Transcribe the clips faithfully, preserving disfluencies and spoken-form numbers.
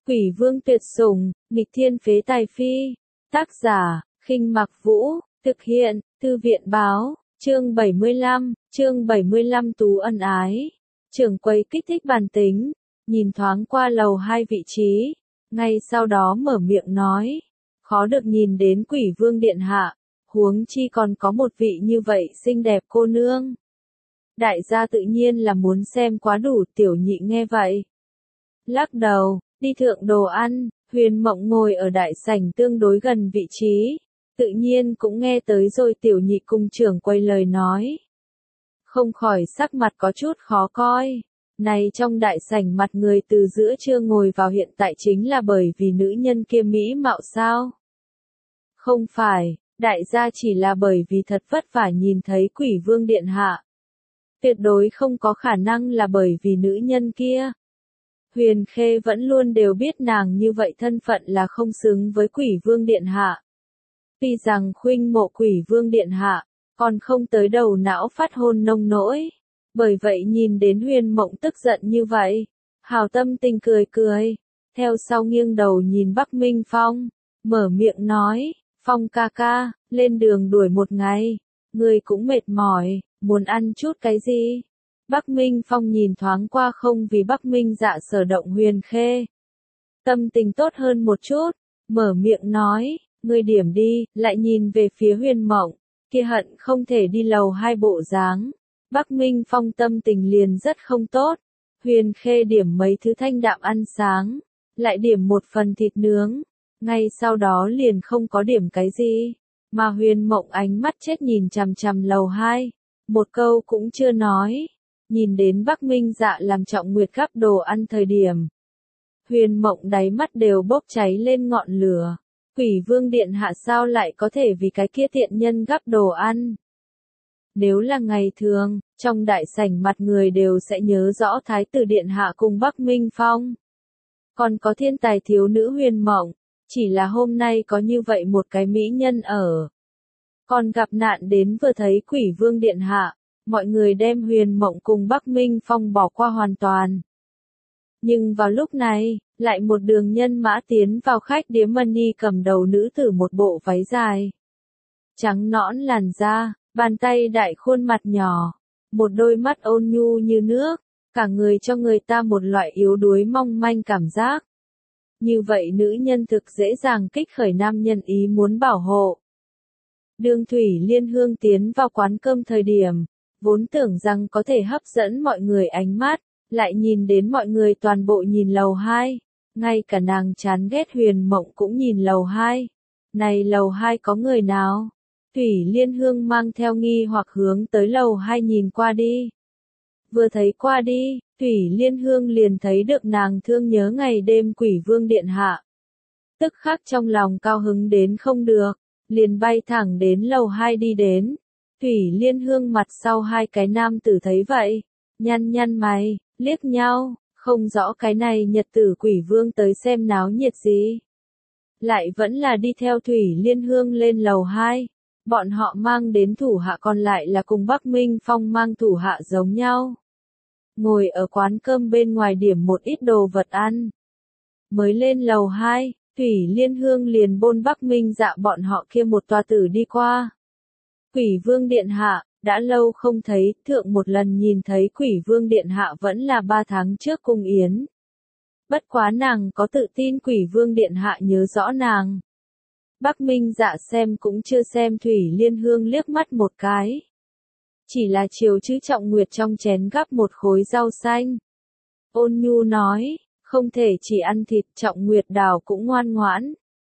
Quỷ vương tuyệt sủng, nghịch thiên phế tài phi. Tác giả, Khinh Mặc Vũ, thực hiện, Thư viện báo, chương bảy mươi lăm, chương bảy mươi lăm Tú ân ái. Trưởng quầy kích thích bản tính, nhìn thoáng qua lầu hai vị trí, ngay sau đó mở miệng nói, khó được nhìn đến quỷ vương điện hạ, huống chi còn có một vị như vậy xinh đẹp cô nương. Đại gia tự nhiên là muốn xem quá đủ. Tiểu nhị nghe vậy, lắc đầu, đi thượng đồ ăn. Huyền Mộng ngồi ở đại sảnh tương đối gần vị trí, tự nhiên cũng nghe tới rồi tiểu nhị cùng trưởng quầy lời nói. Không khỏi sắc mặt có chút khó coi. Này trong đại sảnh mặt người từ giữa trưa ngồi vào hiện tại chính là bởi vì nữ nhân kia mỹ mạo sao? Không phải, đại gia chỉ là bởi vì thật vất vả nhìn thấy quỷ vương điện hạ. Tuyệt đối không có khả năng là bởi vì nữ nhân kia. Huyền Khê vẫn luôn đều biết nàng như vậy thân phận là không xứng với quỷ vương điện hạ. Tuy rằng khuynh mộ quỷ vương điện hạ, còn không tới đầu não phát hôn nông nỗi. Bởi vậy nhìn đến Huyền Mộng tức giận như vậy, hào tâm tình cười cười, theo sau nghiêng đầu nhìn Bắc Minh Phong, mở miệng nói, Phong ca ca, lên đường đuổi một ngày, người cũng mệt mỏi, muốn ăn chút cái gì? Bắc Minh Phong nhìn thoáng qua không vì Bắc Minh Dạ sở động Huyền Khê. Tâm tình tốt hơn một chút, mở miệng nói, ngươi điểm đi, lại nhìn về phía Huyền Mộng, kia hận không thể đi lầu hai bộ dáng. Bắc Minh Phong tâm tình liền rất không tốt. Huyền Khê điểm mấy thứ thanh đạm ăn sáng, lại điểm một phần thịt nướng, ngay sau đó liền không có điểm cái gì, mà Huyền Mộng ánh mắt chết nhìn chằm chằm lầu hai, một câu cũng chưa nói. Nhìn đến Bắc Minh Dạ làm Trọng Nguyệt gắp đồ ăn thời điểm, Huyền Mộng đáy mắt đều bốc cháy lên ngọn lửa. Quỷ vương điện hạ sao lại có thể vì cái kia tiện nhân gắp đồ ăn? Nếu là ngày thường, trong đại sảnh mặt người đều sẽ nhớ rõ Thái tử điện hạ cùng Bắc Minh Phong. Còn có thiên tài thiếu nữ Huyền Mộng, chỉ là hôm nay có như vậy một cái mỹ nhân ở. Còn gặp nạn đến vừa thấy quỷ vương điện hạ, mọi người đem Huyền Mộng cùng Bắc Minh Phong bỏ qua hoàn toàn. Nhưng vào lúc này, lại một đường nhân mã tiến vào khách điếm Mani cầm đầu nữ tử một bộ váy dài. Trắng nõn làn da, bàn tay đại khuôn mặt nhỏ, một đôi mắt ôn nhu như nước, cả người cho người ta một loại yếu đuối mong manh cảm giác. Như vậy nữ nhân thực dễ dàng kích khởi nam nhân ý muốn bảo hộ. Đường Thủy Liên Hương tiến vào quán cơm thời điểm, vốn tưởng rằng có thể hấp dẫn mọi người ánh mắt, lại nhìn đến mọi người toàn bộ nhìn lầu hai, ngay cả nàng chán ghét Huyền Mộng cũng nhìn lầu hai. Này lầu hai có người nào? Thủy Liên Hương mang theo nghi hoặc hướng tới lầu hai nhìn qua đi. Vừa thấy qua đi, Thủy Liên Hương liền thấy được nàng thương nhớ ngày đêm quỷ vương điện hạ. Tức khắc trong lòng cao hứng đến không được, liền bay thẳng đến lầu hai đi đến. Thủy Liên Hương mặt sau hai cái nam tử thấy vậy, nhăn nhăn mày, liếc nhau, không rõ cái này nhật tử quỷ vương tới xem náo nhiệt gì. Lại vẫn là đi theo Thủy Liên Hương lên lầu hai. Bọn họ mang đến thủ hạ còn lại là cùng Bắc Minh Phong mang thủ hạ giống nhau. Ngồi ở quán cơm bên ngoài điểm một ít đồ vật ăn. Mới lên lầu hai, Thủy Liên Hương liền bôn Bắc Minh Dạ bọn họ kia một tòa tử đi qua. Quỷ vương điện hạ, đã lâu không thấy, thượng một lần nhìn thấy quỷ vương điện hạ vẫn là ba tháng trước cung yến. Bất quá nàng có tự tin quỷ vương điện hạ nhớ rõ nàng. Bắc Minh Dạ xem cũng chưa xem Thủy Liên Hương liếc mắt một cái. Chỉ là chiều chữ Trọng Nguyệt trong chén gắp một khối rau xanh. Ôn nhu nói, không thể chỉ ăn thịt, Trọng Nguyệt đảo cũng ngoan ngoãn.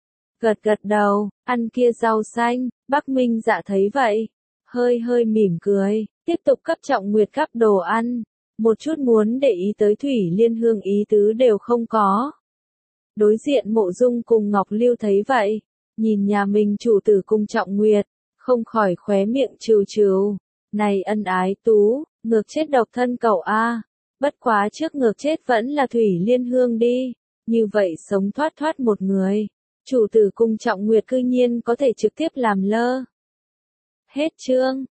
Gật gật đầu, ăn kia rau xanh. Bắc Minh Dạ thấy vậy, hơi hơi mỉm cười, tiếp tục cấp Trọng Nguyệt gắp đồ ăn. Một chút muốn để ý tới Thủy Liên Hương ý tứ đều không có. Đối diện Mộ Dung cùng Ngọc Lưu thấy vậy, nhìn nhà mình chủ tử cùng Trọng Nguyệt, không khỏi khóe miệng trừ trừ. Này ân ái tú, ngược chết độc thân cậu a. Bất quá trước ngược chết vẫn là Thủy Liên Hương đi. Như vậy sống thoát thoát một người. Chủ tử cùng Trọng Nguyệt cư nhiên có thể trực tiếp làm lơ. Hết chương.